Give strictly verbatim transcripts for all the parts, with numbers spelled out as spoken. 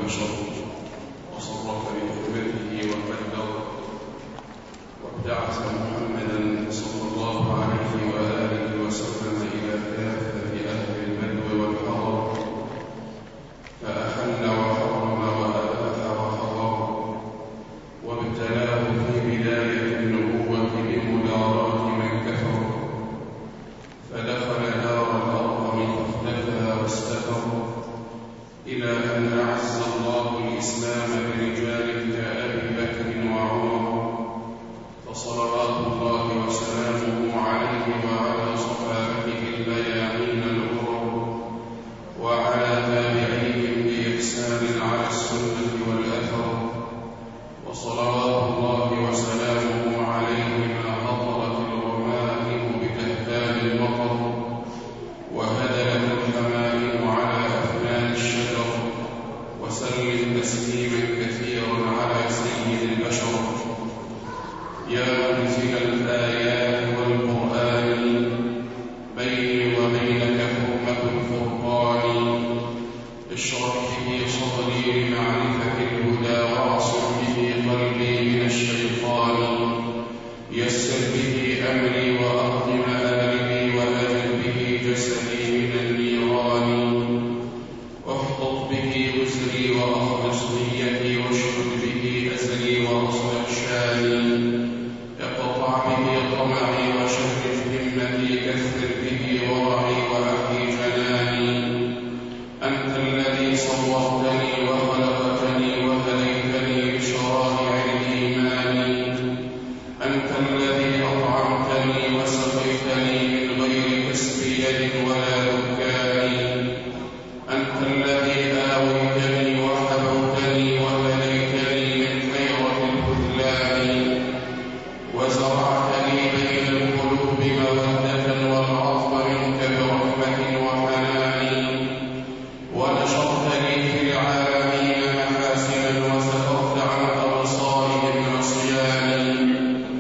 البشر وصرف بحكمته وقدر، وابتعث محمدا صلى الله عليه وآله وسلم إلى كافة أهل البدو والحضر، فأحل وحرم وأباح وحضر، وابتلاه في بداية النبوة بمداراة من كفر، فدخل دار الأرقم فاختفى واستتر، إلى أن أعز الله الإسلام برجال كأبي بكر وعمر، فصلوات الله وسلامه عليه وعلى صحابته البياعين الغرر، وعلى تابعيهم بإحسان على السنة والأثر، وصلوات الله وسلامه عليه ما هطلت الغمائم بكهفان المطر، وهدلت الحمائم على أفنان الشجر، وسلم تسليما كثيرا على سيد البشر. يا منزل الآيات والقرآن، بيني وبينك حرمة الفرقان، اشرح به صدري لمعرفة الهدى، واعصم به قلبي من الشيطان، يسر به أمري وأقض مآلبي، وأجل به جسدي من النيران، واحفظ به وزري وأخلص نيتي، واشهد به أزري وأصلح شاني، اقطع به طمعي وشرف همتي، كثر به ورعي وأحي جناني. أنت الذي صورتني وخلقتني وهديتني بشرائع الإيمان، أنت الذي أطعمتني وسقيتني من غير كسب يد ولا دكان، أنت الذي آويتني وحبوتني وهديتني من خيرة الخذلان، وزرعت لي بين القلوب مودة والعطف منك برحمة وحنان، ونشرت لي في العالمين محاسنا، وسترت عن أبصارهم عصياني.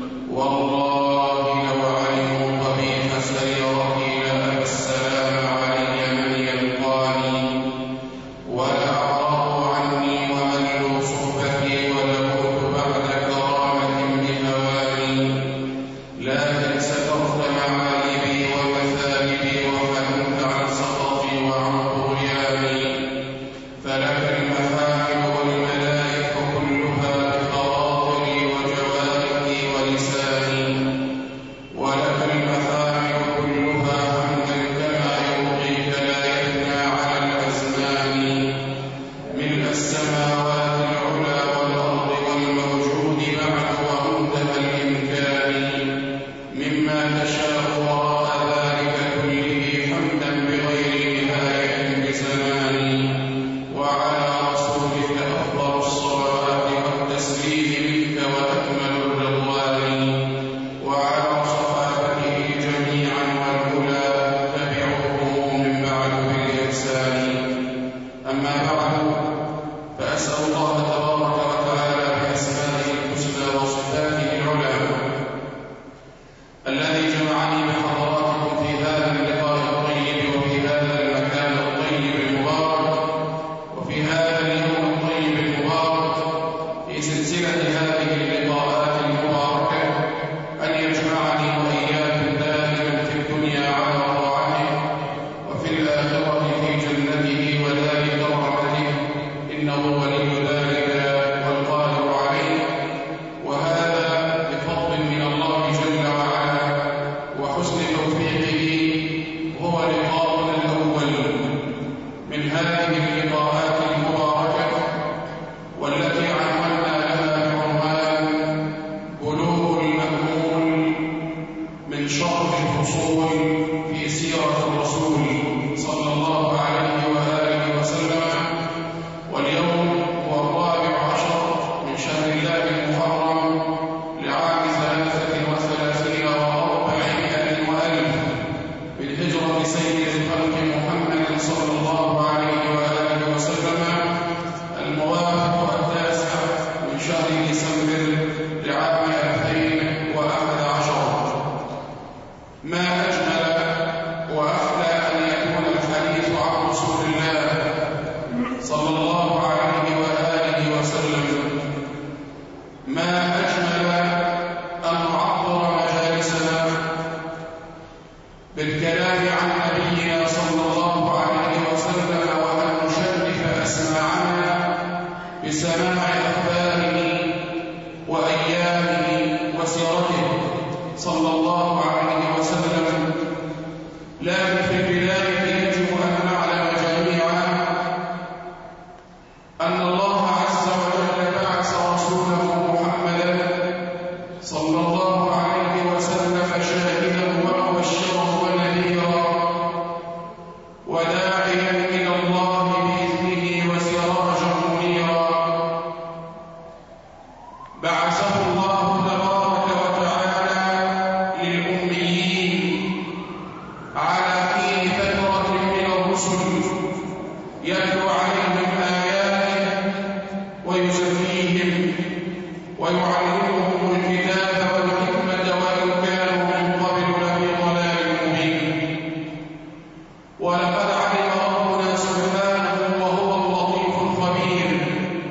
والله لو علموا قبيح سريرتي لأبى السلام علي من يلقاني، ولأعرضوا عني وملوا صحبتي، ولكنت بعد كرامة بهواني. لكن سترت معالبي ومثالبي، وفهمت عن سخطي وعن طغياني، فلك المحامد والملائك كلها بخواطري وجوارحي ولساني، ولك المحامد كلها حمدا كما يرضيك لا يفنى على الأزمان، ملء السماوات العلى والأرض والموجود بعد ومنتهى الإمكان، مما تشاء وراء ذلك كله، حمدا بغير نهاية بزمان. وعلى رسولك أفضل الصلوات والتسليم منك وأكمل الرضوان، وعلى صحابته جميعا والأولى تبعوهم من بعد بالإحسان. أما بعد، فأسأل الله تبارك وتعالى بأسمائه الحسنى وصفاته العلى الذي جمعني بحضراتكم في هذا اللقاء الطيب، وفي هذا المكان الطيب المبارك، وفي هذا اليوم الطيب المبارك، في سلسلة هذه اللقاءات المباركة، أن يجمعني وإياكم دائما في الدنيا على طاعته، وفي الآخرة في جنته ودار كرامته، إنه ولي ذلك والقادر عليه. وهذا بفضل من الله جل وعلا وحسن توفيقه، هو لقاؤنا الأول من هذه اللقاءات المباركة، والتي عنونا لها بعنوان بلوغ المأمول من شرح الفصول في سيرة الرسول صلى الله عليه وآله وسلم. واليوم هو الرابع عشر من شهر الله المحرم لعام ثلاثة وثلاثين وأربعمائة وألف بالهجرة سيد الخلق محمد صلى الله عليه وآله وسلم، الموافق التاسع من شهر ديسمبر لعام ألفين وأحد عشر. ما أجمل وأحلى أن يكون الحديث عن رسول الله صلى الله عليه يتلو عليهم آياته ويزكيهم ويعلمهم الكتاب والحكمة وإن كانوا من قبل لفي ضلال مبين. ولقد علم ربنا سبحانه وهو اللطيف الخبير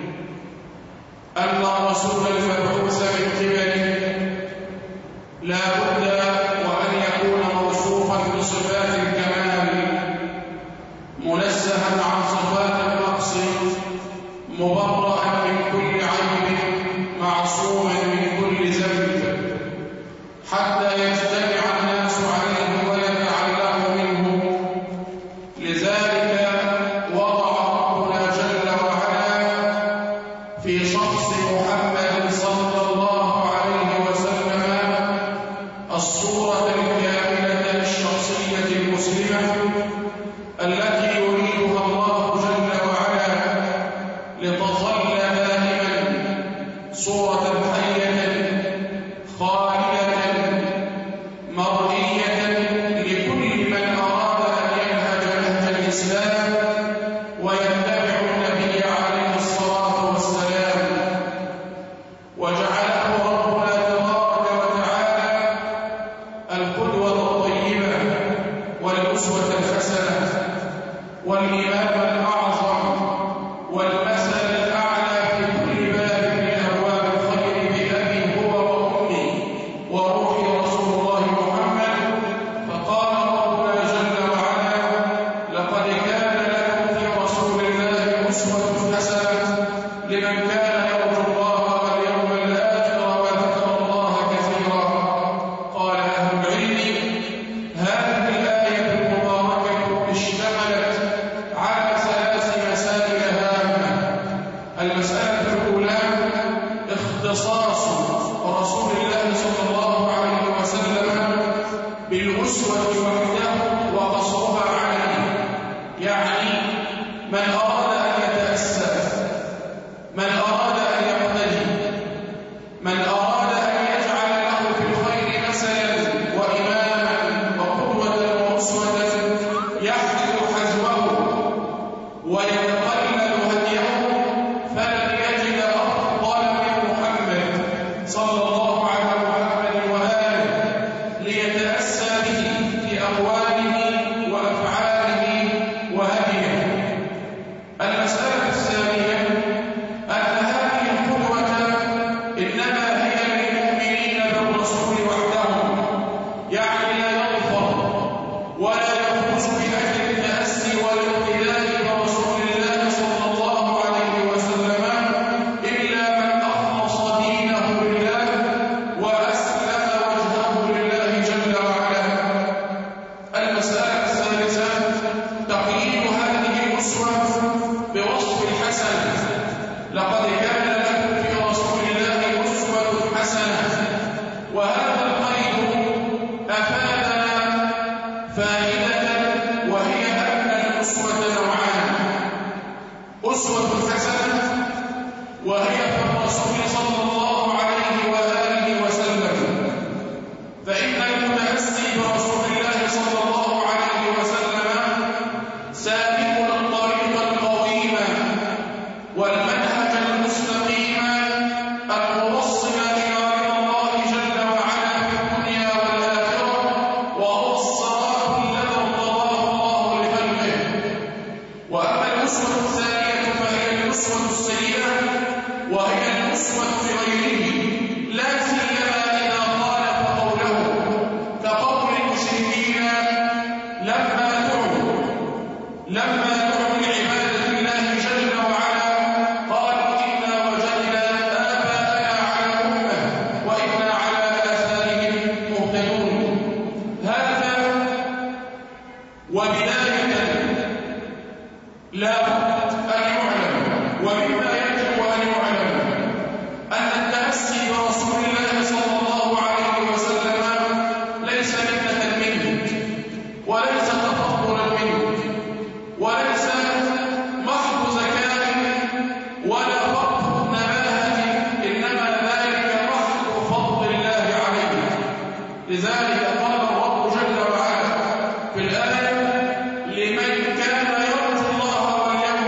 أن الرسول المبعوث من قبله لا بد وأن يكون موصوفا بصفات الكمال منزها عن صفات النقص مبرأ من كل عيب معصوما من كل ذنب حتى يجتمع الناس عليه ويتعلموا منه. لذلك وضع ربنا جل وعلا في شخص محمد صلى الله عليه وسلم الصورة الكاملة للشخصية المسلمة التي يريدها الله جل وعلا لتظل دائما صورة حية خالدة مرئية لكل من أراد أن ينهج نهج الإسلام ويتبع النبي عليه الصلاة والسلام. وجعله ربنا تبارك وتعالى القدوة الطيبة والأسوة الحسنة والإمام الأعظم والمثل الأعلى في كل باب من أبواب الخير بأبي هو وأمي وروحي رسول الله محمد. فقال ربنا جل وعلا: لقد كان لكم في رسول الله أسوة حسنة لمن كان يرجو الله واليوم الآخر وذكر الله كثيرا. قال أهل العلم: هذه الآية المباركة اشتملت على ثلاث مسائل هامة. المسألة الأولى اختصاص رسول الله صلى الله عليه وسلم بالأسوة وحده وقصرها عليه، يعني من أراد أن يتأسى، من أراد أن يقتدي، من أراد أن يجعل له في الخير مثلا وإماما وقدوة وأسوة يحذو حذوه ويتقلد هديه فلن يجد أفضل من محمد صلى الله على محمد وآله ليتأسى به في أقواله وأفعاله وهديه. المسألة الثانية أن هذه القدوة إنما هي للمؤمنين بالرسول وحدهم، يعني لا يظفر ولا يفوز بأجل التأسي والاقتداء برسول الله صلى الله عليه وسلم إلا من أخلص دينه لله وأسلم وجهه لله جل وعلا. المسألة الثالثة تقييد هذه الأسوة بوصف الحسن. لقد كان لكم في رسول الله أسوة حسنة. وهذا القيد أفادنا فائدة وهي أن الأسوة نوعان: أسوة حسنة وهي في الرسول صلى الله عليه وآله وسلم، فإن المتأسي برسول الله صلى الله عليه وسلم سابق الطريق القويم والمنهج المستقيم الموصل إلى رضا الله جل وعلا في الدنيا والآخرة، وهو الصراط الذي ارتضاه الله لخلقه. وأما الأسوة الثانية فهي الأسوة السيئة، وهي الأسوة بغيره، لا سيما إذا خالف قوله، كقول المشركين لما دعوا لما دعوا لعبادة الله جل وعلا قالوا إنا وجدنا آباءنا على أمة وإنا على آثارهم مهتدون. هذا وبداية لا بد أن يعلم، ومما يجب أن يعلم أن التأسي برسول الله صلى الله عليه وسلم ليس منة منه، وليس تفضلا منه، وليس محض ذكاء ولا فضل نباهة، إنما ذلك محض فضل الله عليه. لذلك قال الرب جل وعلا في الآية: لمن كان يرجو الله واليوم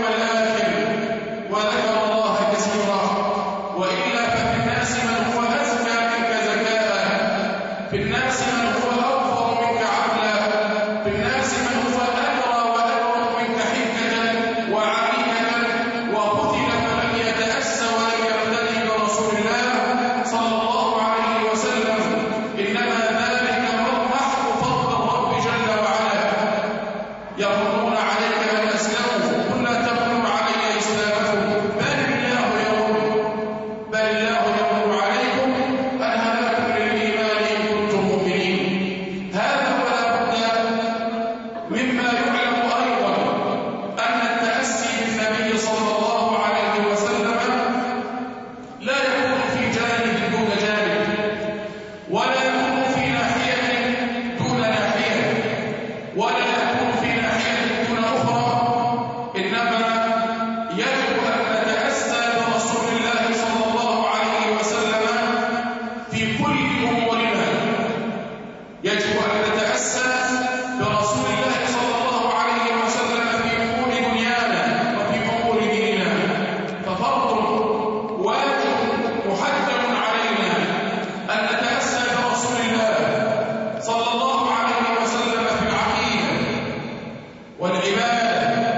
والعبادة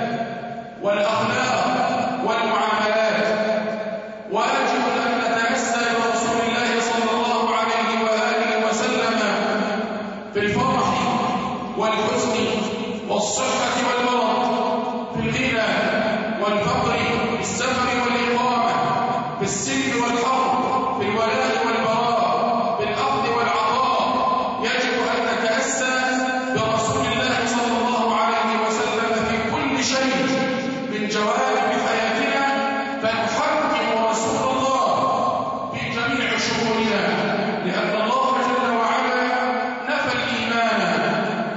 والأخلاق والمعاملات. واجب أن نتأسى برسول الله صلى الله عليه وآله وسلم في الفرح والحزن والصحة والمرض، في الغنى والفقر، في السفر والإقامة، في السلم والحرب، في الولاء والبراء، في الأخذ والعطاء. يجب أن نتأسى برسول الله صلى الله عليه وسلم في كل شيء من جوانب حياتنا، فنحكم رسول الله في جميع شؤوننا، لأن الله جل وعلا نفى الإيمان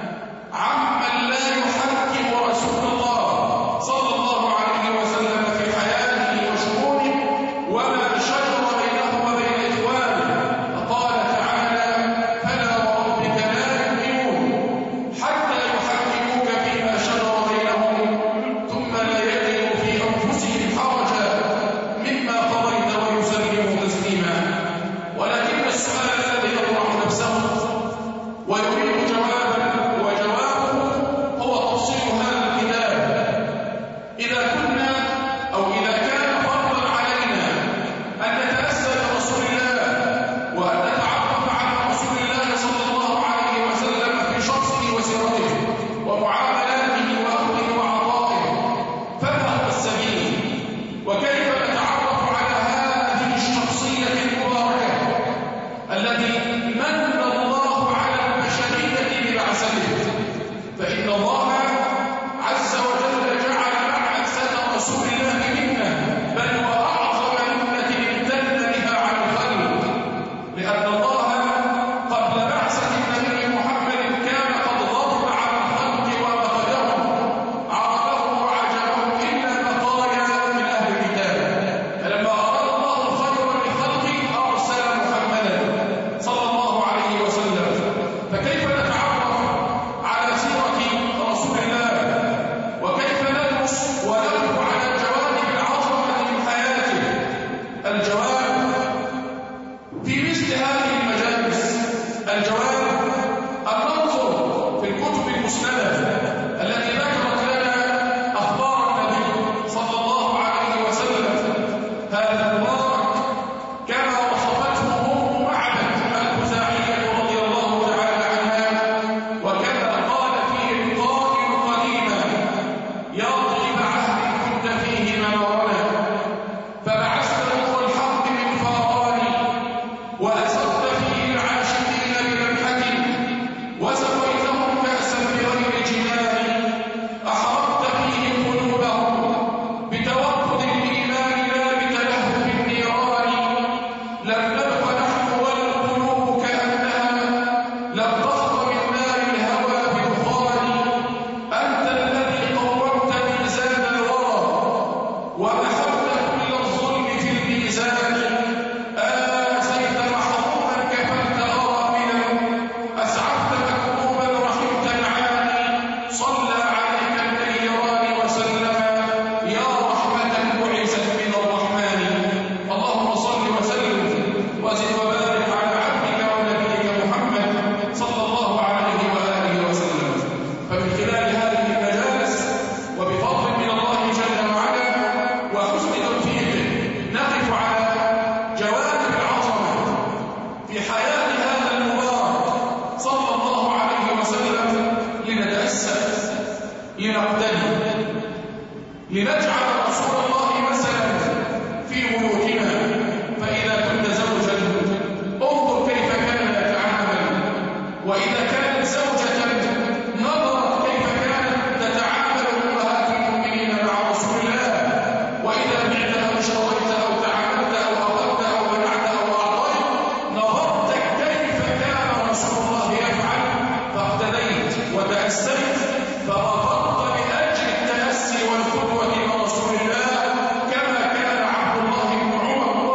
عمن لا يحكم رسول الله صلى الله عليه وسلم في حياته وشؤونه وما شجر بينه وبين إخوانه. فقال تعالى: فلا وربك لا يؤمنون حتى يحكموك فيما شجر بينهم ثم لا يجدوا في أنفسهم حرجا مما قضيت ويسلموا تسليما. ولكن السؤال الذي يطرح نفسه ويريد جوابا وجوابه هو تفصيل هذا الكتاب. إذا كنا أو إذا كان فرضا علينا أن نتأسى برسول الله وأن نتعرف على رسول الله صلى الله عليه وسلم في شخصه وسيرته ومعاملاته وأخذه وعطائه، فما هو السبيل؟ وكيف نتعرف على هذه الشخصية المباركة التي من الله على البشرية ببعثته؟ فإن الله عز وجل جعل بعثة رسول الله منا بل وأعظم منة امتن بها على الخلق، لأن الله قبل بعثة النبي محمد كان قد ضرب على الخلق وأخذهم عربهم وعجبهم إلا بقايا من أهل الكتاب. فلما أراد الله خيرا لخلقه أرسل محمدا صلى الله عليه وسلم. فكيف نتعرف على سيرة رسول الله وكيف ندرس ونقف على الجوانب العظمة من حياته؟ الجواب في مثل هذه المجالس، الجواب أن ننظر في الكتب المسندة التي ذكرت لنا أخبار النبي صلى الله عليه وسلم. هذا المبارك كما وصفته أم معبد الخزاعية رضي الله تعالى عنها، وكما قال فيه القائل قديما: يا طيب عهد كنت فيه منارنا، فبعثت نور الحق من فاراني، وأسرت فيه العاشقين بلمحة، وسقيتهم كأسا بغير جنان، أحرقت فيه قلوبهم بتوقد الإيمان لا بتلهف النيران. لم نبق نحن والقلوب كأنها لم تخط من نار الهوى بدخان. أنت الذي قومت ميزان الورى ومحوت كل الظلم في الميزان. آسيت محروما كفلت أراملا، أسعفت مكروبا رحمت العاني. صلى عليك النيران وسلم يا رحمة بعثت من الرحمن. اللهم صل وسلم وزد وبارك على عبدك ونبيك محمد صلى الله عليه وآله وسلم. فمن خلال هذه المجالس وبفضل من الله جل وعلا وحسن توفيقه نقف على جوانب العظمة في حياة هذا المبارك صلى الله عليه وسلم، لنتأسى، لنقتدي، لنجعل رسول الله مثلا في بيوتنا. فإذا كنت زوجا انظر كيف كان يتعامل، وإذا كانت زوجة نظرت كيف كانت تتعامل أمهات المؤمنين مع رسول الله. وإذا بعت أو اشتريت أو تعاملت أو أخذت أو منعت أو أعطيت، نظرت كيف كان رسول الله يفعل فاقتديت وتأسيت، فرفضت بأجل التأسي والقدوة برسول الله، كما كان عبد الله بن عمر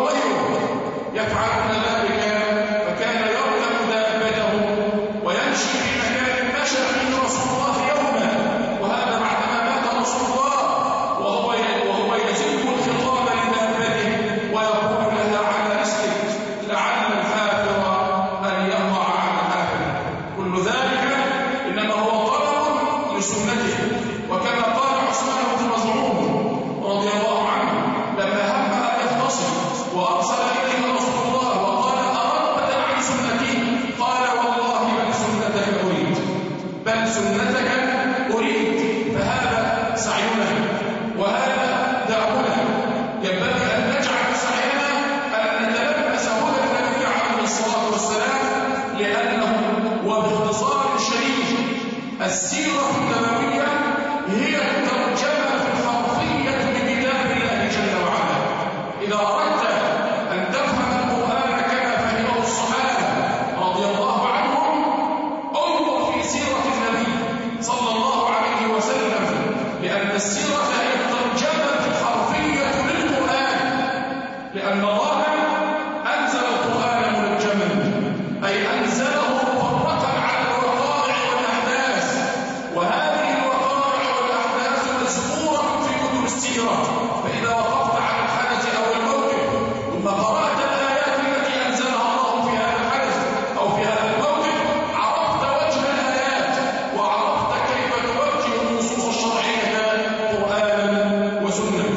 السيرة هي الترجمة الحرفية للقرآن، لأن الله أنزل القرآن منجما، أي أنزله مفرقا على الوقائع والأحداث، وهذه الوقائع والأحداث مذكورة في كتب السيرة. فإذا وقفت على الحدث أو الموقف ثم قرأت الآيات التي أنزلها الله في هذا الحدث أو في هذا الموقف، عرفت وجه الآيات وعرفت كيف توجه النصوص الشرعية قرآنا وسنة.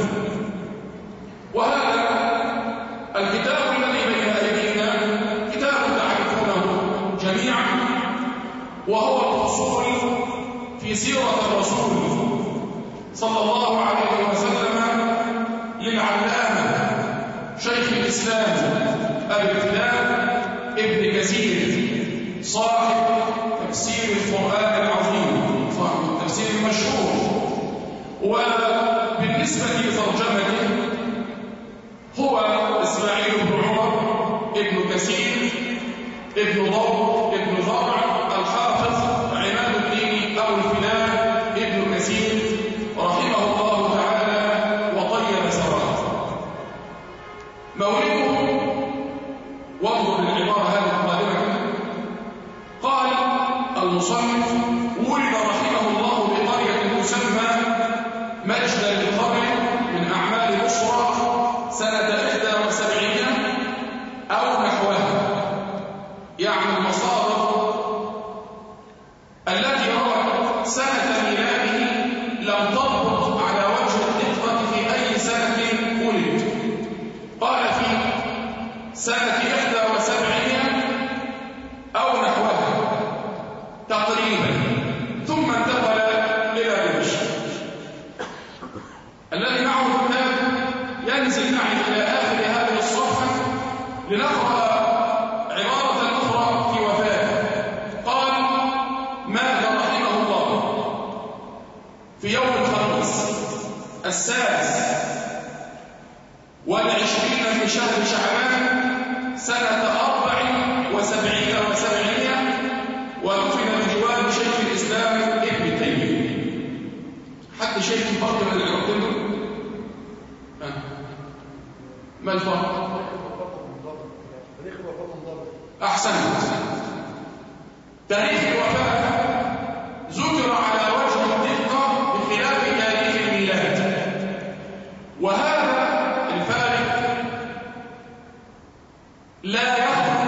وهذا الكتاب الذي بين أيدينا كتاب تعرفونه جميعا، وهو الفصول في سيرة الرسول صلى الله عليه وسلم للعلامة شيخ الإسلام أبي الفداء ابن كثير صاحب تفسير القرآن العظيم، صاحب التفسير المشهور. وبالنسبة لترجمته هو إسماعيل بن عمر ابن كثير ابن ضوء ابن ضرع الحافظ عماد الدين أبو الفداء ابن كثير رحمه الله تعالى وطيب ثراه. مولده، وانظر للعبارة هذه القادمة، قال المصنف: ولد رحمه الله بقرية تسمى مجد للقبر من أعمال بصرى سنة إحدى وسبعين أو نحوها. يعني المصادر التي روت سنة ميلاده لم تضبط على وجه الدقة في أي سنة ولد. قال في سنة إحدى وسبعين أو نحوها تقريبا، ثم انتقل إلى دمشق. الذي معه الكتاب ينزل معي إلى آخر هذه الصفحة لنقرأ عبارة أخرى في وفاته. قال: مات رحمه الله في يوم الخميس السادس والعشرين من شهر شعبان سنة أربع وسبعين وسبعين، ودفن بجوار شيخ الإسلام ابن تيمية. حد شيخ فرق من العقل له؟ ما الفرق؟ أحسنت. تاريخ الوفاة ذكر على وجه الدقة بخلاف تاريخ الميلاد، وهذا الفارق لا يخرج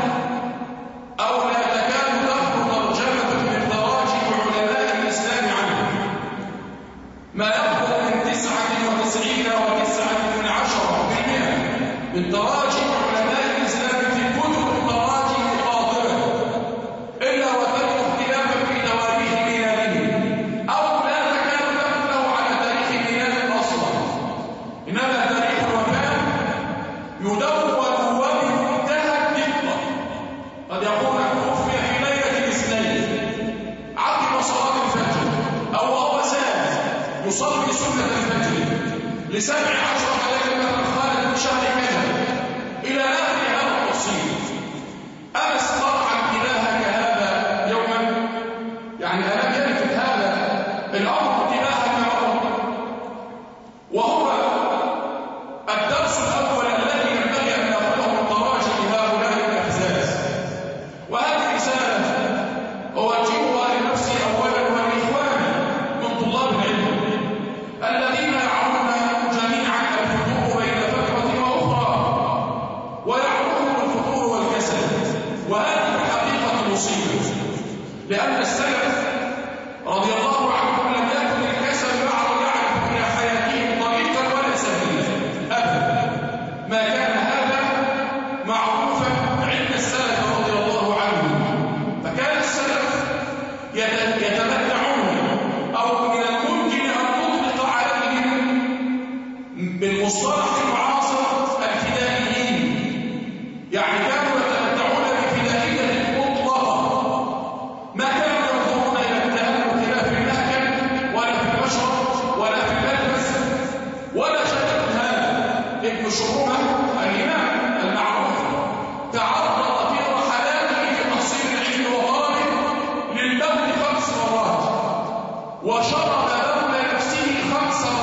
أو لا تكاد تخرج ترجمة من تراجم علماء الإسلام عنه، ما يخرج من تسعة وتسعين وتسعة من عشرة بالمئة من تراجم علماء الإسلام في كتب التراجم القاطبة، إلا وتجد اختلافا في تواريخ ميلاده، أو لا تكاد تكون له على تاريخ الميلاد أصلا. إنما تاريخ الوفاة يدون وبمنتهى الدقة. قد يقول توفي في ليلة الاثنين عقب صلاة الفجر، أو هو ساد يصلي سنة الفجر لسبع عشرة ليلة خالد من شهر كذا، إلى آخر هذا التفصيل. أما استطاع انتباهك هذا يوما؟ يعني ألم يلفت هذا الأمر انتباهك مرة؟ وهو الدرس الأول الذي ينبغي أن نأخذه من تراجم هؤلاء الأفزاز. وهذه رسالة أوجهها لنفسي أولا ولإخواني من طلاب العلم الذين يعرفون جميعا الفروق بين فترة وأخرى، ويعرفون الفطور والكسل، وهذه الحقيقة مصيبة. لأن السلف رضي الله عنهم لم يكن الكسل بعض يعرف إلى حياتهم طريقا ولا سبيلا أبدا، ما كان هذا معروفا عند السلف رضي الله عنهم. فكان السلف يتمتعون، أو من الممكن أن نطلق عليهم بالمصطلح المعاصر الفدائيين. يعني كانوا يتمتعون بفدائية مطلقة، ما كانوا ينظرون إلى التهلك لا في المأكل ولا في المشرب ولا في الملبس ولا شيء من هذا. ابن شرومة الإمام المعروف تعرض في رحلاته في تحصيل العلم وطلبه للبول خمس مرات، وشرب بول نفسه خمس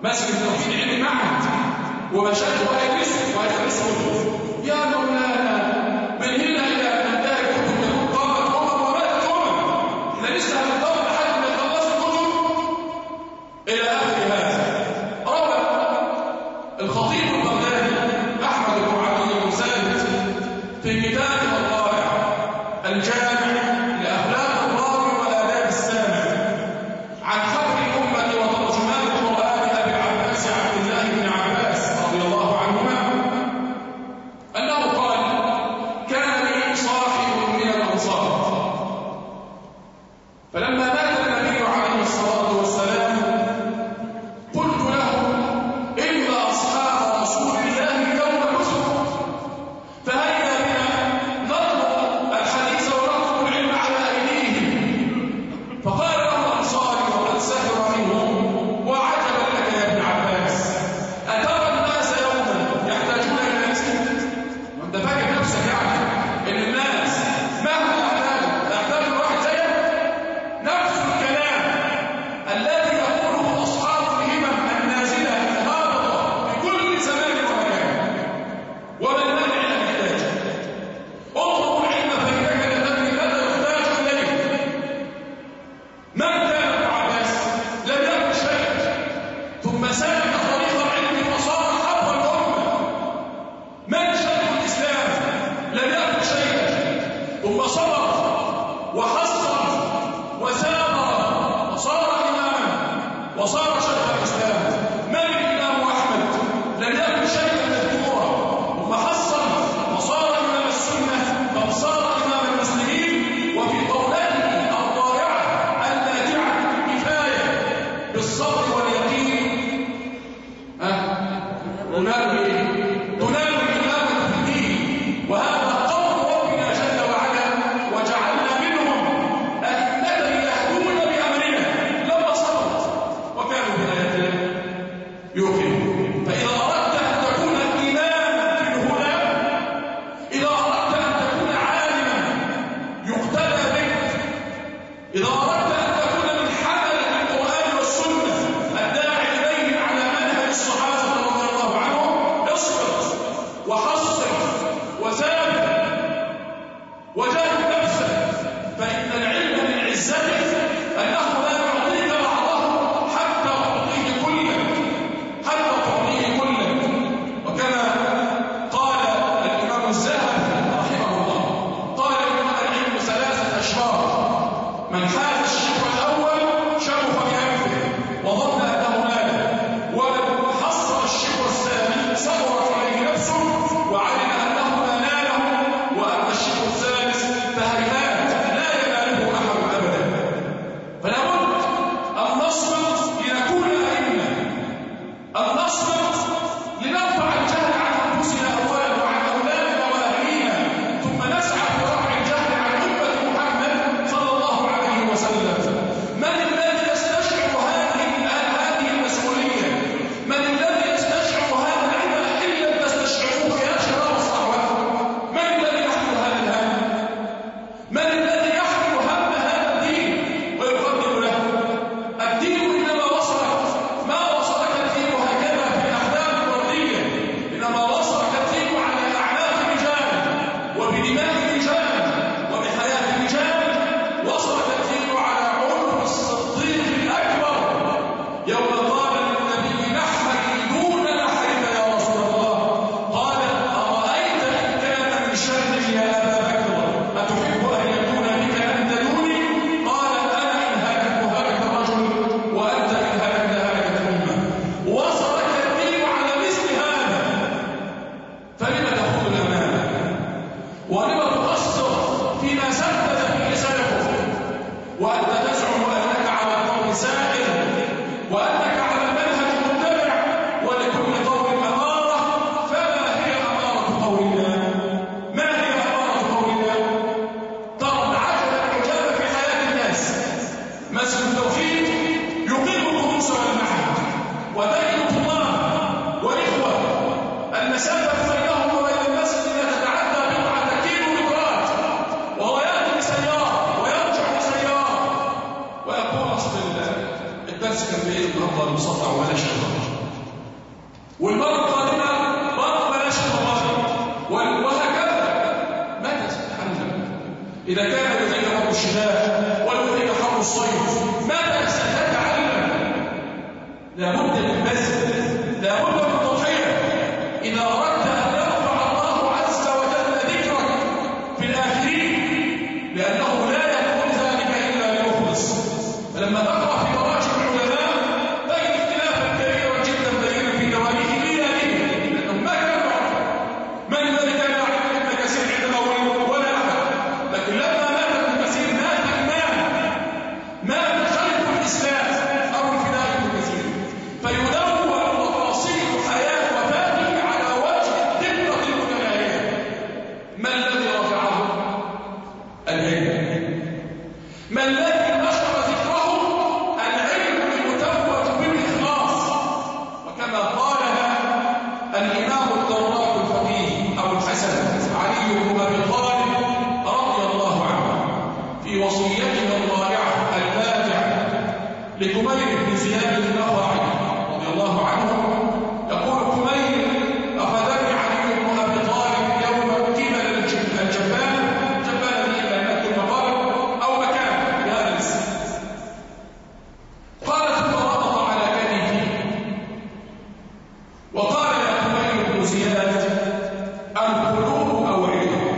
مسجد التوحيد علمي معهد ومشايخ وهيدرسوا وهيدرسوا يا مولانا من هنا الى ان ننتهي الكتب من قامت امم وماتت امم احنا لسه هنتطور لحد ما يخلصوا الكتب الى اخر هذا. روى الخطيب البغدادي احمد بن علي بن ثابت في كتابه الطائع الجامع لاخلاق الراوي والاداب السامع عن حبر الامه وترجمان القران ابي العباس عبد الله بن عباس رضي الله عنهما انه قال كان لي صاحب من الانصار فلما مات النبي عليه الصلاه والسلام قلت له ان اصحاب رسول الله اليوم كثر فهيا بنا نطلب الحديث ونطلب العلم على ايديهم. فقال له الانصاري وقد سهر منهم وعجبا لك يا ابن عباس اترى الناس يوما يحتاجون الى مسجد؟ وانت فاكر نفسك يعني ان الناس مهما احتاجوا يحتاج الواحد زيك؟ نفس الكلام الذي يقوله اصحاب الهمم النازله الهابطه في كل زمان ومكان. ومن منع الاحتياج؟ اطلب العلم فانك لتدري متى يحتاج اليه. من كان ابن عباس لم يكن شيئا ثم سلك طريق العلم وصار حبر الامه. من شيخ الاسلام لم يكن شيئا ثم صبر وحصل وثابر وصار اماما وصار شيخ الاسلام. من الامام احمد لم يكن شيئا مذكورا ثم حصل وصار امام السنه بل صار امام المسلمين. وفي قولته الضارعه الناجعه كفايه بالصبر واليقين تنال تنال الامامه في الدين. وهذا قول ربنا جل وعلا وجعلنا منهم ائمه يهدون بامرنا لما صبروا وكانوا باياتنا يوقنون. فاذا اردت ان تكون اماما في الهدى، اذا اردت ان تكون عالما يقتدى بك، اذا اردت ان تكون من حمله القران والسنه الداعي اليهم على منهج الصحابه رضي الله عنهم، اصبر وحصر وثابت وجاهد نفسك. فان العلم من عزته انه لا يعطيك بعضه حتى تعطيه كله حتى تعطيه كله. وكما قال الامام الذهبي رحمه الله قال ان العلم ثلاثه اشهار من حاز الشبر الاول شرف بانفه وظن انه نال، ومن حصل الشبر الثاني صبرت عليه نفسه وعلم انه لا ناله، واما الشبر الثالث فهيهات لا يناله احد ابدا. فلا بد ان نصبر لنكون ائمه، ان نصبر لنرفع الجهل عن انفسنا اولا وعن اولادنا واهلينا، ثم نسعى في رفع الجهل عن امه محمد صلى الله عليه وسلم. من الذي يستشعر هذه هذه المسؤوليه؟ من الذي يستشعر هذا العمل ان لم تستشعروه يا شباب الصحوه؟ من الذي يحمل هذا الهم؟ من الذي يحمل هم هذا الدين ويقدم له؟ الدين انما وصلك ما وصلك الدين هكذا في الاحلام الورديه، انما وصلك الدين على اعناق رجال وبدماء رجال وبحياه رجال. وصلك الدين على عنق الصديق الاكبر يوم قال للنبي نحري دون نحرك يا رسول الله، قال ارايت ان كان من شر يا ابا بكر اتحب ان يكون بك ان تدوني؟ قال انا ان هلكت هلك الرجل وانت ان هلكت هلكت الامه. وصلك الدين على مثل هذا، فلم تخذ الامانه ولم تقصر فيما سدد فيه سلفك، وانت تزعم انك على القول سائر وانك على المنهج متبع، ولكل قول اماره. فما هي اماره قول الله؟ ما هي اماره قول الله؟ ترى العجب العجاب في حياه الناس. مسجد التوحيد يقيم الدروس والمعهد وبين الطلاب والاخوه المسافه بينهم وبين المسجد لا تتعدى بضعه كيلو مترات، وهو ياتي بسياره ويرجع بسياره ويقول اصل الدرس كان بايه النهارده المصطفى ولا شيء. إذا كان لديك حر الشتاء ولديك حر الصيف ماذا ستتعلم؟ لابد من بذل، لابد من تضحية. إذا أردت أن يرفع الله عز وجل ذكرك في الآخرين، لأنه لا يكون ذلك إلا للمخلص. فلما تقرأ في مراجع العلماء تجد اختلافا كبيرا جدا بين في تواريخ ميلادهم، لأنهم ما كانوا يعرفون من الذي كان يعرف ابن كثير عند أول ولا أحد. لكن لما مات ابن كثير مات الإمام، مات شيخ الإسلام أبو الفداء ابن كثير، فيدور تفاصيل حياة وفاته على وجه الدقة المتناهية. ما الذي رفعه؟ العلم. ما الذي نشر ذكره؟ العلم المتوج بالإخلاص. وكما قالها الإمام الضراء الفقيه أبو الحسن علي بن أبي طالب رضي الله عنه في وصيته الرائعة البادعة لكميل بن زياد النخعي رضي الله عنه، يقول كميل: أخذني علي بن أبي طالب يوم قبل الجبال، جبال إلى أن المقام أو مكان بهذا الاسم، قال ثم ربط على كتفي وقال: يا كميل بن زياد، القلوب أوعية،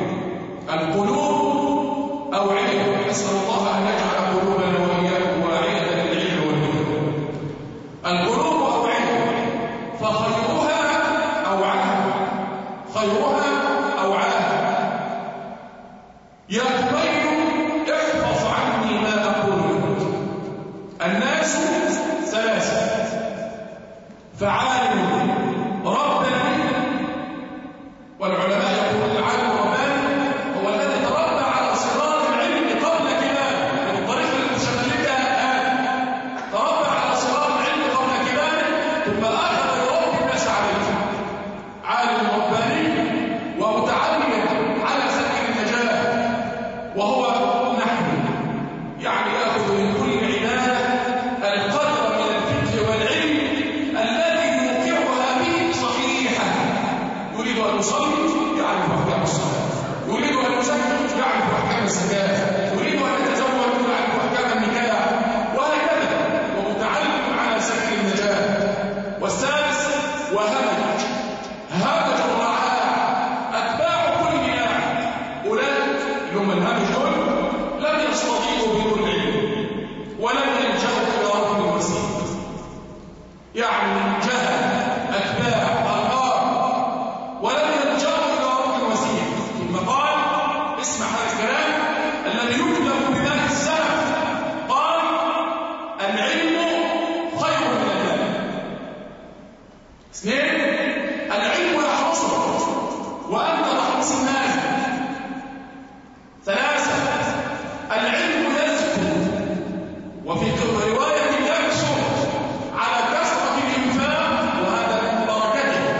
القلوب أوعية. نسأل الله أن يجعل قلوبنا وإياكم واعية للعلم والهدى. القلوب أوعية، فخيرها أوعاها، خيرها أوعاها. يا كميل احفظ عني ما أقول لك. الناس ثلاثة: فعالم رباني، والعلماء يقولون العالم الرباني هو الذي تربى على صغار العلم قبل كباره، من الطريقة المشكلة الآن تربى على صغار العلم قبل كباره ثم أخذ يربي الناس عليه. عالم رباني ومتعلم على سبيل النجاة، وهو نحن، يعني يأخذ من كل عبادة القدر من الفقه والعلم الذي يوقعها به صحيحة. يريد أن يصلي يعرف أحكام الصلاة، يريد أن يزكي يعرف أحكام الزكاة، يريد أن يتزوج يعرف أحكام النكاح، وهكذا، ومتعلم على سبيل النجاة. والثالث وهمج، همج الرعاء، أتباع كل ناعم. أولئك هم الهمج دول لم يستطيعوا بدون علم ولم يلجأوا إلى ركن الوسيط، يعني جهل أتباع أرقام ولم يلجأوا إلى ركن الوسيط. ثم قال: اسمع هذا الكلام الذي يكتب بماء السلف، قال: العلم خير من المال. اثنين: العلم يحرسك وأنت تحرس الناس. ثلاثة: العلم يزكو، وفي رواية يكسر على كثرة الإنفاق، وهذا من بركته.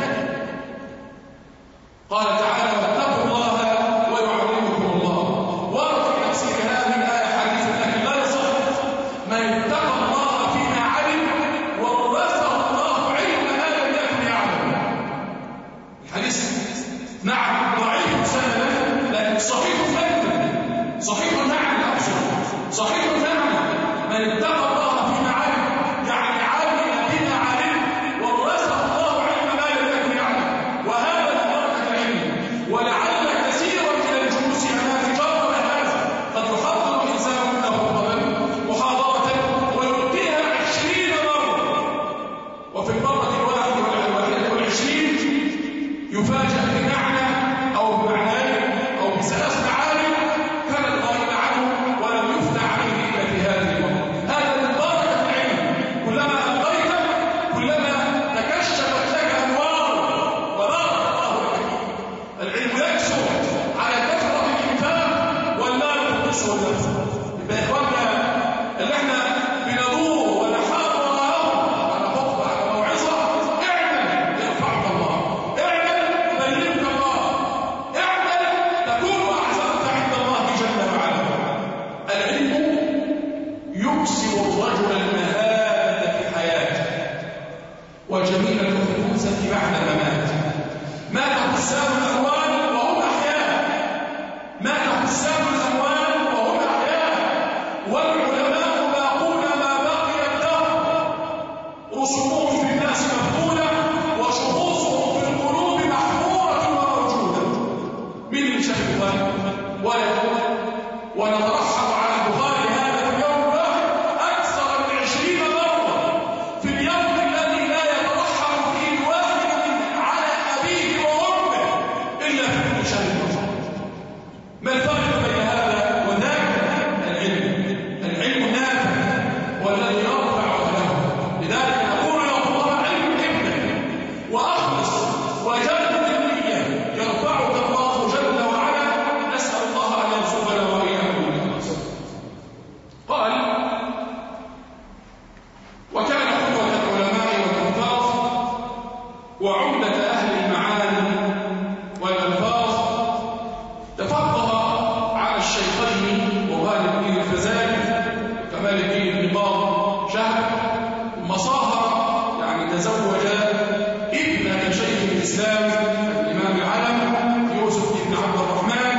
قال تعالى: واتقوا الله ويعلمكم الله. ورد في تفسير هذه الآية حديث لكن لا يصح: من اتقى الله فيما علم ورثه الله علم ما لم يكن يعلم. الحديث نعم ضعيف سندا، لكن صحيح متن، صحيح معنى، أقصد صحيح معنى. من اتقى الله فيما علم، يعني علم بما علم، ورثه الله علم ما لم يكن يعلم، وهذا من بركة العلم. ولعل كثيرا من الجلوس التي جرب هذا قد يحضر الإنسان له محاضرة ويلقيها عشرين مرة، وفي المرة الواحدة والواحدة والعشرين يفاجأ بمعنى أو بمعنيين أو بثلاث معاني كان الغائب عنه ولم يفتى عليه إلا في هذه المرة. هذا من بركة العلم. كلما ألقيت كلما تكشفت لك أنوار وبارك الله لك. العلم يكسر على كثرة الإنفاق والمال والنفس والنفس. يبقى يا إخواننا اللي احنا بندور ونحار وراءهم على خطبة على موعظة، اعمل يرفعك الله، اعمل يبلغك الله، اعمل تكون أعزمت عند الله جل وعلا. العلم يكسب الرجل المهابة في حياته وجميل الأنوثة بعد الممات. مات حسام الأموال وهم أحياء، مات حسام الأموال رسومهم في الناس مقبولة وشخوصهم في القلوب محمورة وموجودة. من اللي شاف البخاري؟ ولا ونترحم على البخاري هذا في اليوم الواحد أكثر من عشرين مرة في اليوم الذي لا يترحم فيه واحد على أبيه وأمه إلا في كل شهر. ما الفرق بين هذا وذاك؟ العلم. العلم النافع والذي يرفع أهله. لذلك نقول له الله علم ابنك وأخلص وجد النية يرفعك الله جل وعلا. نسأل الله أن يرزقنا وإياكم الإخلاص. قال: وكان قدوة العلماء والحفاظ وعمدة أهل المعاني والألفاظ. تفقه على الشيخين وغالب الدين الفزاري وكمال الدين النقاض شهر، ثم صاهر يعني تزوج ابنة شيخ الإسلام الإمام العلم يوسف بن عبد الرحمن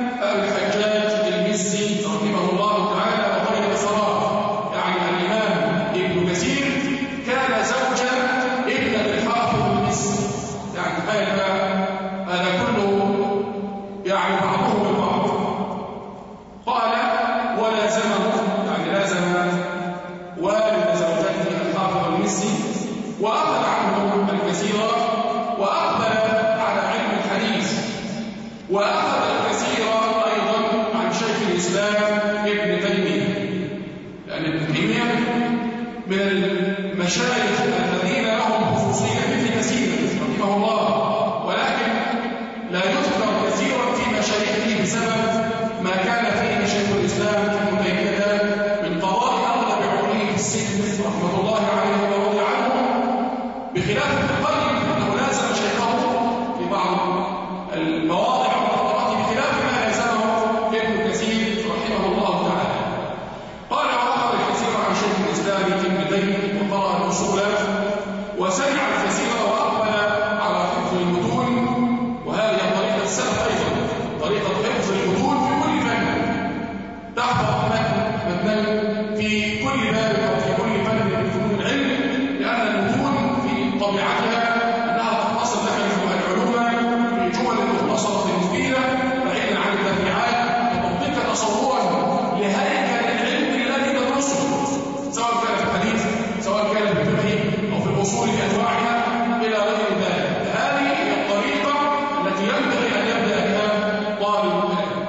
الحجاج المزي رحمه الله تعالى وغير الصراحة، يعني الإمام ابن كثير كان زوجا ابنة الحافظ المزي. يعني تخيل هذا كله يعني بعضهم البعض. قال: ولازمه يعني لازم والد زوجته الحافظ المزي وأخذ عنه الكثير وأقبل على علم الحديث وأخذ الكثير أيضا عن شيخ الإسلام ابن تيمية، لأن ابن تيمية من المشايخ الذين لهم خصوصية في كثير رحمه الله، ولكن لا يذكر كثيرا في مشايخه بسبب ما كان فيه شيخ الإسلام ابن تيمية من قضاء أغلب عمره في السجن رحمة الله عليه ورضي عنه، بخلاف ابن القيم أنه لازم شيخه في بعض المواضع والقراءات بخلاف ما لازمه ابن كثير رحمه الله تعالى. قال: وأخذ الكثير عن شيخ الإسلام ابن تيمية وقرأ الأصول وسمع الكثير وأقبل على حفظ المتون، وهذه طريقة السلف أيضا، طريقة حفظ المتون في كل فن. تحفظ متنا في كل باب أو في كل فن من فنون العلم، لأن المتون في طبيعتها أنها تختصر لك العلوم في جمل مختصرة مفيدة بعيدا عن التفريعات، وتعطيك تصورا لهيكل العلم الذي تدرسه، سواء كان في الحديث سواء كان في الفقه أو في الأصول بأنواعها إلى غير ذلك. هذه هي الطريقة التي ينبغي أن يبدأ بها طالب العلم.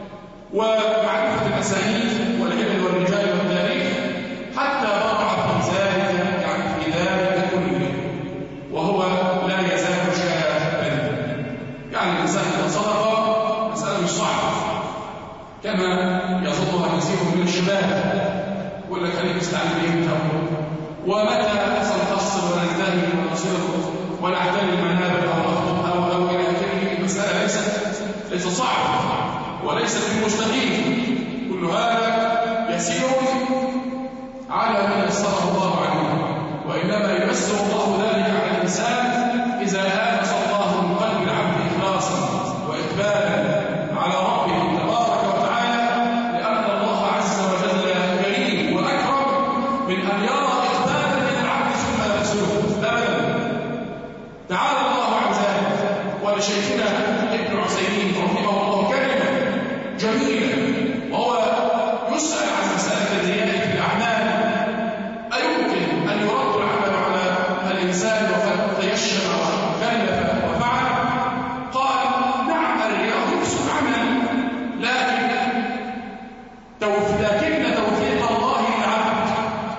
ومعرفة الأسانيد والعلم والرجال والتاريخ حتى ضرع في ذلك، يعني في ذلك كله، وهو لا يزال شابا. يعني الإنسان إذا صدق مسألة مش صعبة كما يظنها كثير من الشباب، يقول لك خليك مستعمل امتى ومتى سنفصل وننتهي ونصير ونعتني المنابر او نخطب او او الى اخره. المساله ليست ليست صعبه وليست بالمستحيل، كل هذا يسير على من يسره الله عليه، وانما ييسر الله ذلك على الانسان اذا انس الله من قلب العبد اخلاصا واقبالا على ربه تبارك وتعالى، لان الله عز وجل كريم واكرم من ان يرى اقبالا من العبد ثم لا يسلكه ابدا. تعالى الله عن ذلك. ولشيخنا ابن عثيمين رحمه الله كلمه جميله، وهو يسال عن مساله الرياء في الاعمال. ايمكن ان يرد العمل على الانسان وقد تيشر وكلف وفعل؟ قال: نعم، الرياء يفسد العمل، لكن لكن توفيق الله للعبد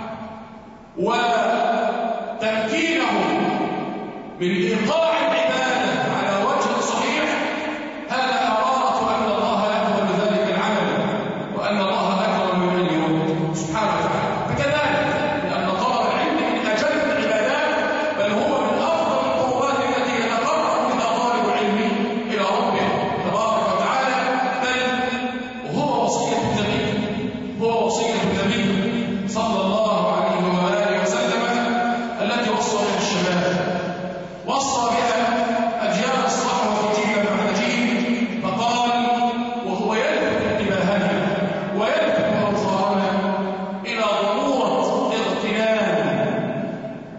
وتمكينه من ايقاع العباده على وجه صحيح، هذا اماره ان الله يقبل ذلك العمل وان الله اكرم من يرد سبحانه وتعالى. فكذلك لان طلب العلم من اجل العبادات، بل هو من افضل القربات التي يتقرب بها طالب العلم الى ربه تبارك وتعالى، بل وهو وصيه النبي هو وصيه النبي صلى الله عليه واله وسلم التي وصى بها الشباب، وصى بها اجيال الصحوه جيلا بعد جيل، فقال وهو يلفت انتباهنا ويلفت اوصارنا الى ضروره اغتنام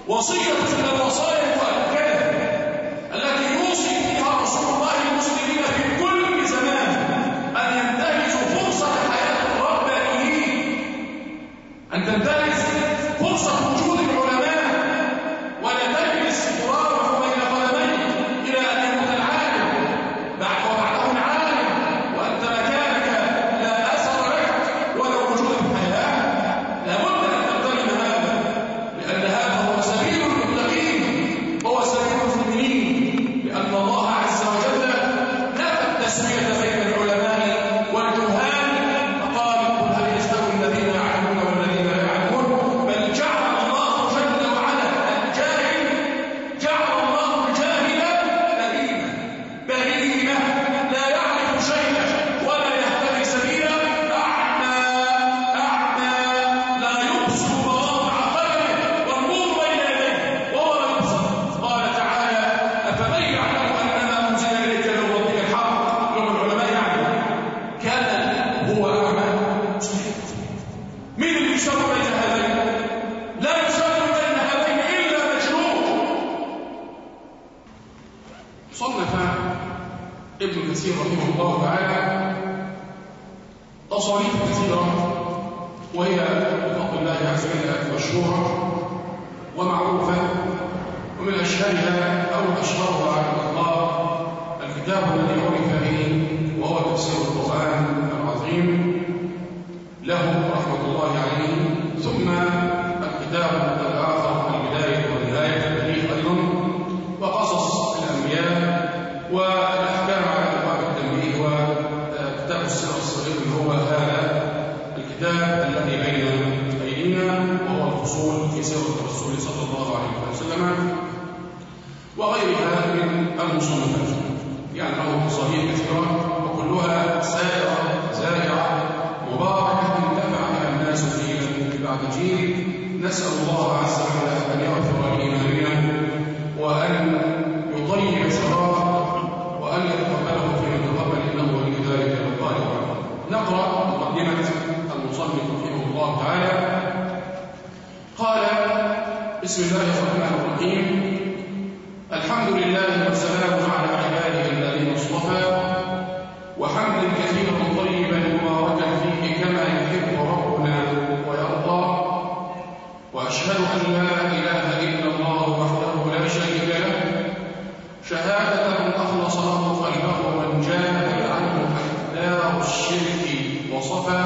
وصية من الوصايا المؤكدة التي يوصي فيها رسول الله المسلمين في كل زمان أن ينتهزوا فرصة حياة الربانيين، أن تنتهز فرصة وجود العلماء ولا تجلس ترابح بين قدميك إلى أن يموت العالم بعد وبعده العالم وأنت مكانك لا أثر لك ولا وجود في الحياة. لابد أن تغتنم هذا، لأن هذا هو سبيل المتقين، هو سبيل المؤمنين، لأن الله عز وجل نفى التسوية بين العلماء والجهال فقال قل هل يستوي الذين يعلمون والذين لا يعلمون بل جعل الله جل وعلا الجاهل جعل الله الجاهل لئيما بهيما لا يعرف شيئا ولا يهتدي سبيلا أعمى أعمى لا يبصر مواضع قدمه والنور بين يديه وهو لا يبصر. قال تعالى أفمن يعلم أنما أنزل إليك من ربك الحق لهم العلماء يعلم كان هو أعمى. مين اللي يساوي بين هذين؟ لا يساوي بين هذين إلا مجنون. صنف ابن كثير رحمه الله تعالى تصاريف كثيرة وهي بفضل الله عز وجل مشهورة ومعروفة، ومن أشهرها أو أشهرها على الإطلاق الكتاب الذي عرف به وهو تفسير القرآن العظيم له رحمة الله عليه، ثم الكتاب الآخر البداية والنهاية البليغ أيضا، وقصص الأنبياء والأحكام على أبواب التنبيه، وكتاب السيرة الصغير اللي هو هذا الكتاب الذي بين أيدينا وهو الفصول في سيرة الرسول صلى الله عليه وسلم وغيرها من المصنفات. يعني له تصاريح كثيرة وكلها سائرة زائرة مباركة انتفع بها الناس جيلا بعد جيل. نسأل الله عز وجل أن يغفر لإيماننا وأن يطيب ثراه وأن يتقبله فيما تقبل إنه ولي ذلك القادر عليه. نقرأ مقدمة المصنف رحمه الله تعالى. قال بسم الله الرحمن الرحيم الحمد لله والسلام على عباده الذين اصطفى وحمد كثيرا طيبا مباركا فيه كما يحب ربنا ويرضى، واشهد ان لا اله الا الله وحده لا شريك له شهاده من اخلص له قلبه ومن جاهد عنه احداث الشرك وصفى،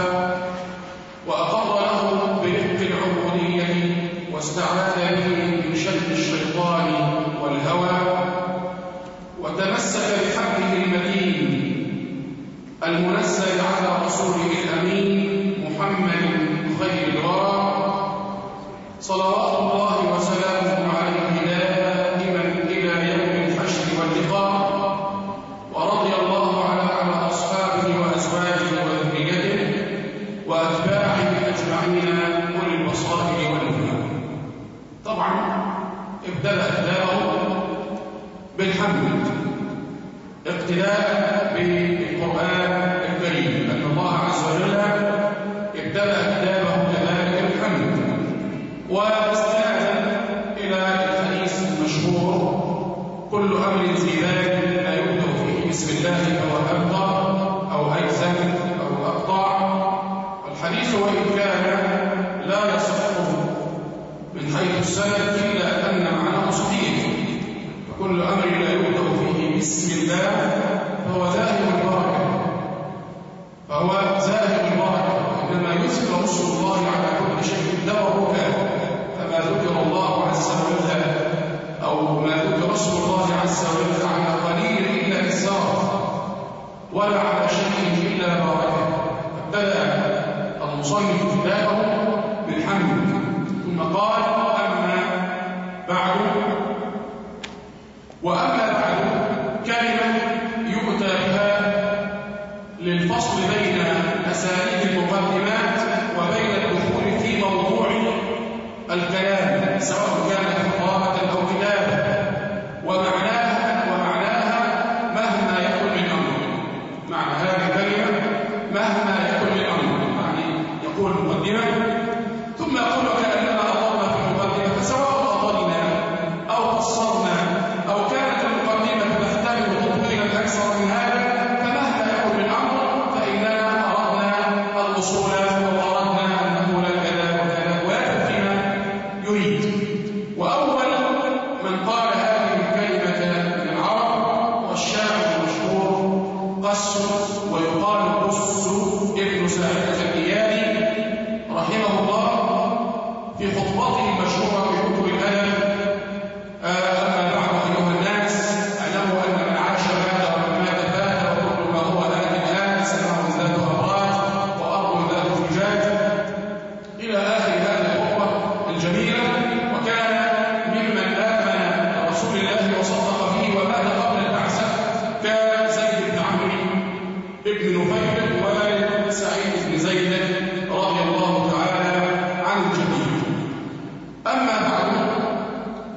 واقر له برق العبوديه واستعاذ به من شر الشيطان والهوى، وتمسك بحبله المتين المنزل على رسوله الأمين محمد خير الورى صلوات الله وسلامه عليه دائما إلى يوم الحشر واللقاء. ورضي الله على أصحابه وأزواجه وذريته وأتباعه أجمعين أولي البصائر والنفوذ. طبعا ابتدأ كتابه بالحمد اقتداء بالقرآن الكريم، لأن الله عز وجل ابتدأ كتابه كذلك بالحمد، واستنادا إلى الحديث المشهور كل أمر ذي بال لا يبدأ فيه بسم الله فهو أبطأ أو أجزم أو أقطع. الحديث وإن كان لا يصح من حيث السند إلا أن معناه صحيح، فكل أمر لا يبدأ فيه بسم الله فهو ذاهب البركة فهو ذاهب البركة إنما يذكر اسم الله على كل شيء دورك، فما ذكر الله عز وجل أو ما ذكر اسم الله عز وجل على قليل إلا إسراف ولا على شيء إلا بركة. ابتدأ المصنف كتابه بالحمد ثم قال أما بعد. وأما بعد كلمة يؤتى بها للفصل بين أساليب المقدمات وبين الدخول في موضوع الكلام سواء كان خطابة أو كتابة، ومعناها ومعناها مهما يكن من أمر. معنى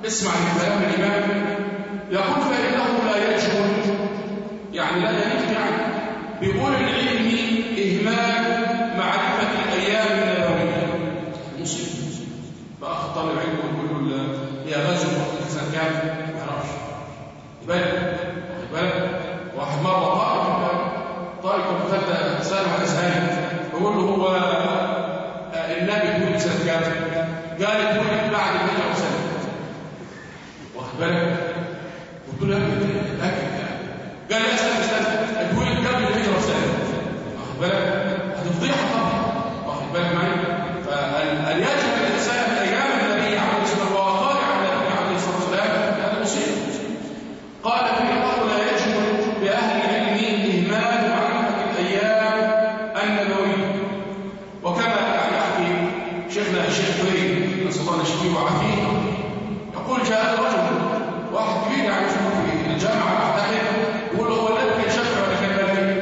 اسمع لكلام الإمام يقول فإنه لا يجوز يعني لا يليق يعني بقول العلم إهمال معرفة الأيام النبوية مصيبة بقى طالب علم ويقول له يا غازو وقت سنة كام ما يعرفش بالك بالك واحد مرة طالب طالب مبتدأ سالم على سهل بقول له هو النبي اتولد سنة كام؟ قال اتولد بعد مئة سنة واخد بالك؟ قلت له يا ابني اتأكد قال لا استنى استنى اتولد قبل مئة سنة واخد بالك؟ هتفضيحة طبعا واخد بالك معايا؟ فاليجب الإنسان أيام النبي عليه الصلاة والسلام وقال على النبي عليه الصلاة والسلام هذا مصيبة قال فإنه لا يجب بأهل العلم إهمال معرفة الأيام النبوية وكما يحكي شيخنا الشيخ فريد نسأل الله نشفيه وعافيه يقول جاء رجل واحد كبير يعني في الجامعة أعتقد يقول هو لا كان شافعي ولا كان مالكي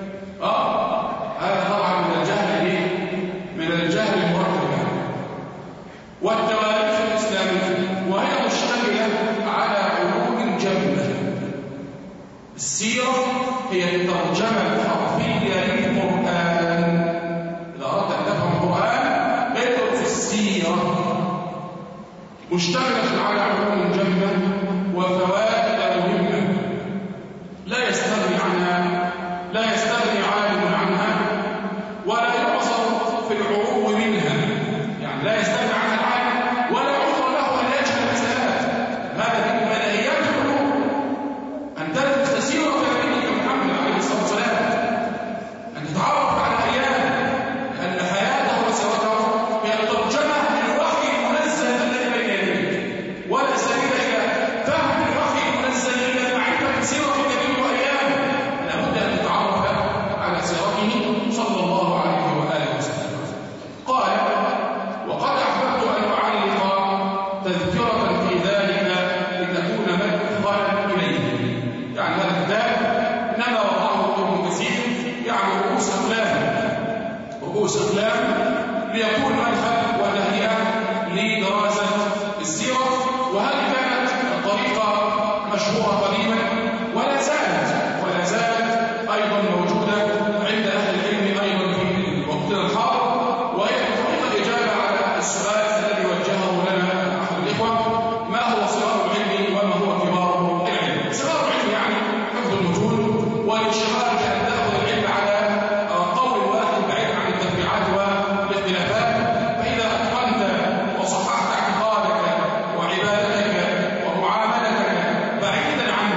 اه هذا طبعا من الجهل ايه؟ من الجهل المركب يعني والتواريخ الإسلامية وهي مشتملة على علوم جمة السيرة هي الترجمة الحرفية للقرآن إذا أردت أن تفهم القرآن ادرس في السيرة مشتملة على علوم جمة وفوائد مهمة لا يستغني عنها لا يستغني عالم عنها ولا يعصر في العروض منها يعني لا يستغني عنها العالم ولا يعصر له أن يجهل المسألات هذا من ملاهيات العلوم أن تدرس سيرة نبيك محمد عليه الصلاة والسلام أن تتعرف على الأيام أن حياته وسيرته هي ترجمة للوحي المنزل الذي بين يديك ولا سبيل إلى فهم الوحي المنزل إلى معرفة سيرة النبي وأيامه لابد أن تتعرف على سيرته صلى الله عليه وآله وسلم قال وقد أحببت أن أعلق تذكرة في ذلك لتكون مدخلا إليه يعني هذا الكتاب إنما وضعه ابن كثير يعني رؤوس أقلام رؤوس أقلام ليكون مدخل وتهيئة لدراسة السيرة وهذه كانت طريقة مشهورة قديما ولا زالت ولا زالت أيضا موجودة عند أهل العلم أيضا في وقتنا الحاضر وهي طريقة الإجابة على السؤال الذي وجهه لنا أحد الإخوة ما هو صغار العلم وما هو كبار العلم صغار العلم يعني حفظ المتون والانشغال بأن تأخذ العلم على قول واحد بعيد عن التفريعات والاختلافات فإذا أتقنت وصححت اعتقادك وعبادتك ومعاملتك بعيدا عن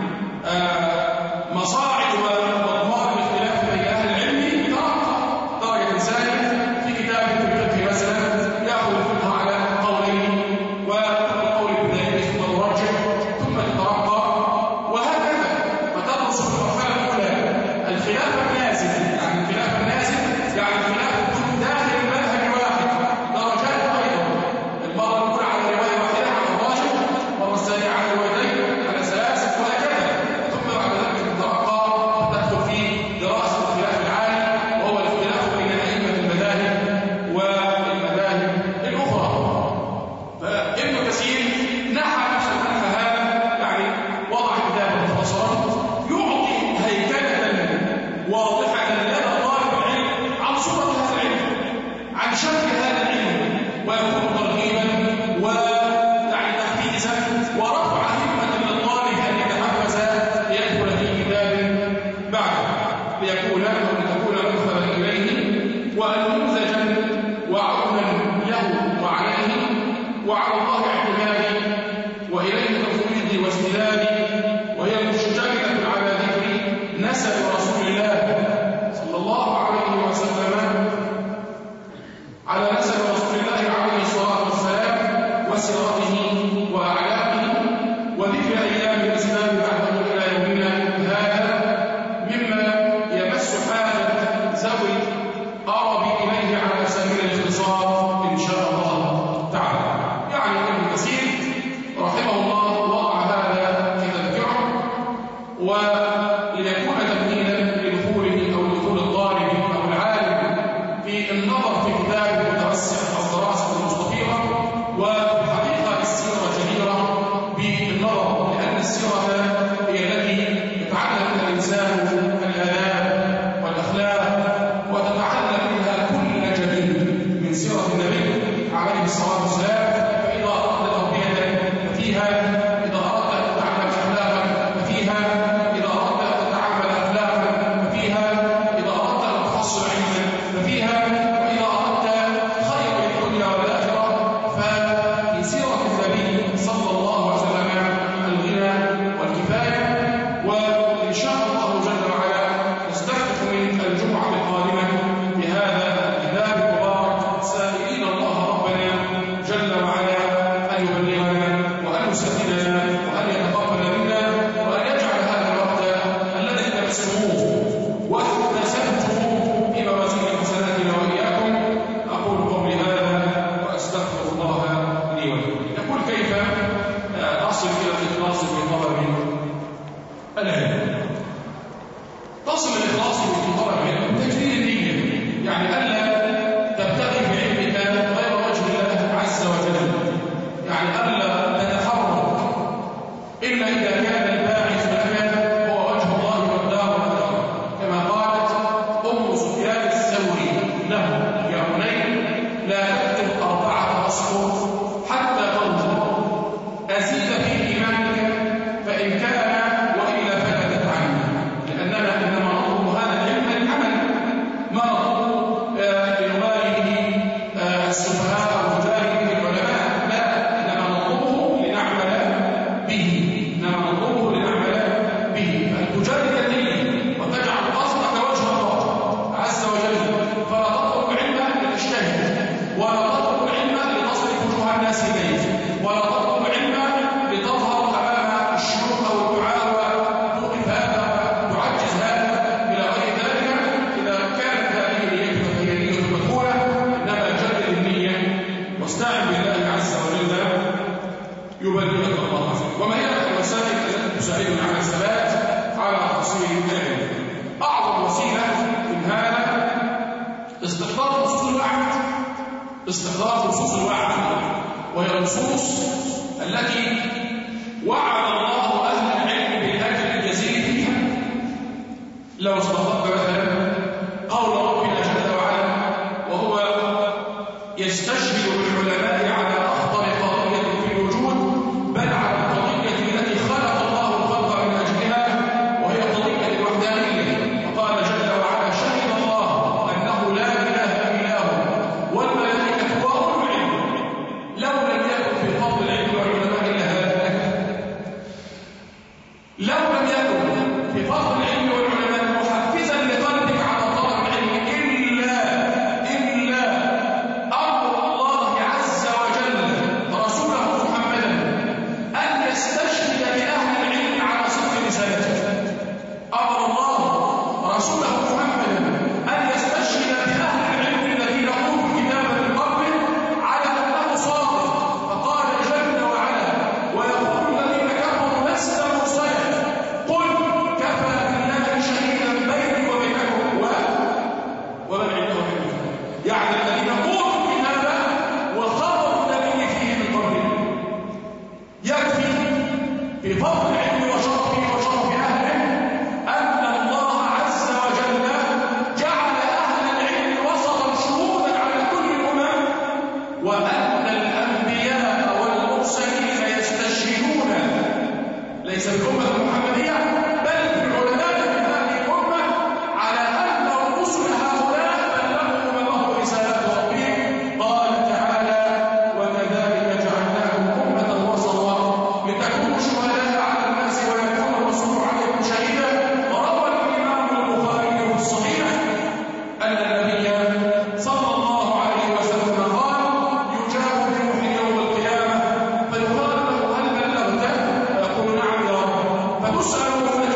مصاعد واضمار الاختلاف بين اهل العلم ترقى درجه ثانيه في كتاب في الفقه مثلا ياخذ الفقه على قولين والقول بالدليل ثم يرجح ثم تترقى وهكذا فتدرس في المرحله الاولى الخلاف النازل يعني الخلاف النازل يعني الخلاف يكون داخل المذهب واحد درجات ايضا المره الاولى على روايه واحده على الراجح المره الثانيه على روايتين على ثلاث وهكذا ثم بعد ذلك تترقى وتدخل في دراسه الخلاف العالي وهو الاختلاف بين ائمه المذاهب والمذاهب الاخرى فابن كثير نحى نفسه نحى هذا يعني وضع كتابا مختصرا يعطي هيكله واضحه لدى طالب العلم عن صوره هذا العلم عن شكل هذا العلم ويكون ترغيبا ويعني تحفيزا ورفع همه للطالب ان يتحفز ليدخل في كتاب بعده ليكون له لتكون مدخلا اليه ونموذجا وعونا له وعليه وعلى الله اعتمادي واليه تفويضي واستنادي وهي مشتمله على ذكر نسب رسول الله صلى الله عليه وسلم على نسب رسول الله عليه الصلاه والسلام وسيرته واعلامه وذكر ايام الاسلام بعده الى يومنا هذا مما يمس حاجه ذوي القرب اليه على سبيل الاختصار ان شاء الله تعالى يعني ابن كثير رحمه الله وضع هذا في تذكره وليكون تمهيدا لدخوله او دخول الطالب او العالم في النظر في كتاب متوسع او دراسه مستفيضه وفي الحقيقه ففيها إذا أردت أن تتعامل أخلاقا ففيها، إذا أردت أن تتعامل أخلاقا ففيها، إذا أردت أن تحصل علما ففيها، وإذا أردت خير الدنيا والآخرة ففي سيرة النبي صلى الله عليه وسلم الغنى والكفاية. وإن شاء الله جل وعلا نستفتح من الجمعة القادمة بهذا الكتاب المبارك سائلين الله ربنا جل وعلا أن يبلغنا وأن يسددنا وأن يتقبل منا وأن يجعل هذا الوقت الذي درستموه واكتسبتموه في موازين حسناتنا وإياكم. أقول قولي هذا وأستغفر الله لي ولكم. يقول كيف أصل إلى الإخلاص في طلب العلم؟ تصل الإخلاص في طلب العلم تجديد النية، يعني ألا تبتغي بعلمك غير وجه الله عز وجل، يعني ألا تتحرك إلا إذا كان الباعث لك هو وجه الله والدار الآخرة، كما قالت أم سفيان الثوري له: يا بني لا تكتب أربعة أسطر حتى تنظر أزيد في إيمانك، فإن كان وإلا فلا تتعلم، لأننا إنما نطلب هذا العلم للعمل، ما نطلب لنباله السفهاء أو نجاري العلماء، لا، إنما نطلبه لنعمل به، إنما نطلبه لنعمل به، فأن تجرد النية وتجعل قصدك وجه الله عز وجل، فلا تطلب علما لتجتهد، ولا تطلب علما لتصرف وجوه الناس إليك، ولا تطلب علما لتظهر أمام الشيوخ أو الدعاء وتوقف هذا وتعجز هذا إلى غير ذلك. إذا كانت هذه نيتك فهي نية مقبولة، إنما جرد النية واستعن بالله عز وجل يبلغك الله فيه. وما هي الوسائل التي تساعدنا على الثبات على تحصيل العلم؟ أعظم وسيلة من هذا استحضار نصوص الوعد، استحضار نصوص الوعد، وهي النصوص التي وعد الله أهل العلم بالأجر الجزيل فيها. لو استحضرت مثلا قول ربنا جل وعلا وهو يستشهد بالعلماء على أخطر قضية في الوجود، بل على القضية التي خلق الله الخلق من أجلها، وهي قضية الوحدانية. وقال جل وعلا: شهد الله أنه لا إله إلا هو والملائكة وأولو العلم لو لم يكن في فضل العلم والعلماء إلا هذا الأكل، لو لم يكن في فضل العلم والعلماء محفزا لقلبك على طلب العلم إلا إلا أمر الله عز وجل رسوله محمدا أن يستشهد بأهل العلم على صدق رسالته. أمر الله رسوله محمدا أن يستشهد بأهل العلم الذين أوتوا كتابا من قبله على أنه صادق، فقال جل وعلا: ويقول الذين كفروا لست مرسلا قل كفى بالله شهيدا بيني وبينكم ومن عنده علم. يعني الذين اوتوا الكتاب وخبر النبي فيه من قبله، يكفي في فضل العلم وشرفه وشرف اهله ان الله عز وجل جعل اهل العلم وسطا شهودا على كل الامم، وان الانبياء والمرسلين يستشهدون ليس بالامه المحمديه بل بالعلماء من هذه الامه على ان الرسل هؤلاء بلغوا اممهم رسالات ربهم. قال تعالى: وكذلك جعلناكم امه وسطا لتكونوا شهداء على الناس ويكون الرسول عليكم شهيدا. وروى الامام البخاري في الصحيح ان النبي صلى الله عليه وسلم قال: يجاب بروح يوم القيامه فيقال له: هل بلغت؟ فيقول: نعم يا رب. فتسال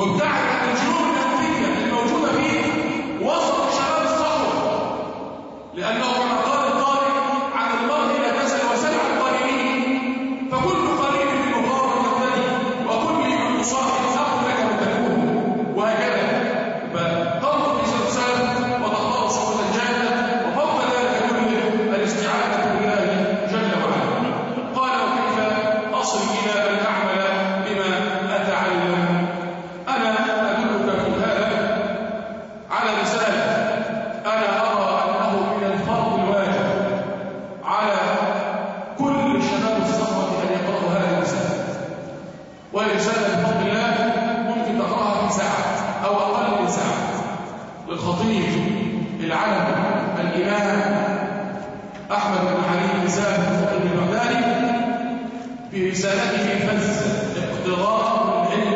وابتعد عن الجنون الأنفية الموجودة في وسط شباب الصحوة، لأنه كما قال القائل عن المرء لا تسأل وسل عن قرينه، فكل قرين بالمقارن يقتدي وكل من تصاحب أخ لك وتكون، وهكذا. فتنظر في سلسلة وتختار صحبة الجنة، وفوق ذلك كله الاستعانة بالله جل وعلا. قال وكيف أصل إلى أن أعمل بما أتعلم؟ أنا أدلك في هذا على رسالة أنا أرى أنه من الفرض الواجب على كل شباب الصحوة أن يقرأوا هذه الرسالة، ورسالة بفضل الله ممكن تقرأها في ساعة أو أقل من ساعة، للخطيب العلم الإمام أحمد بن علي بن سالم البغدادي في رسالته فز اقتضاء العلم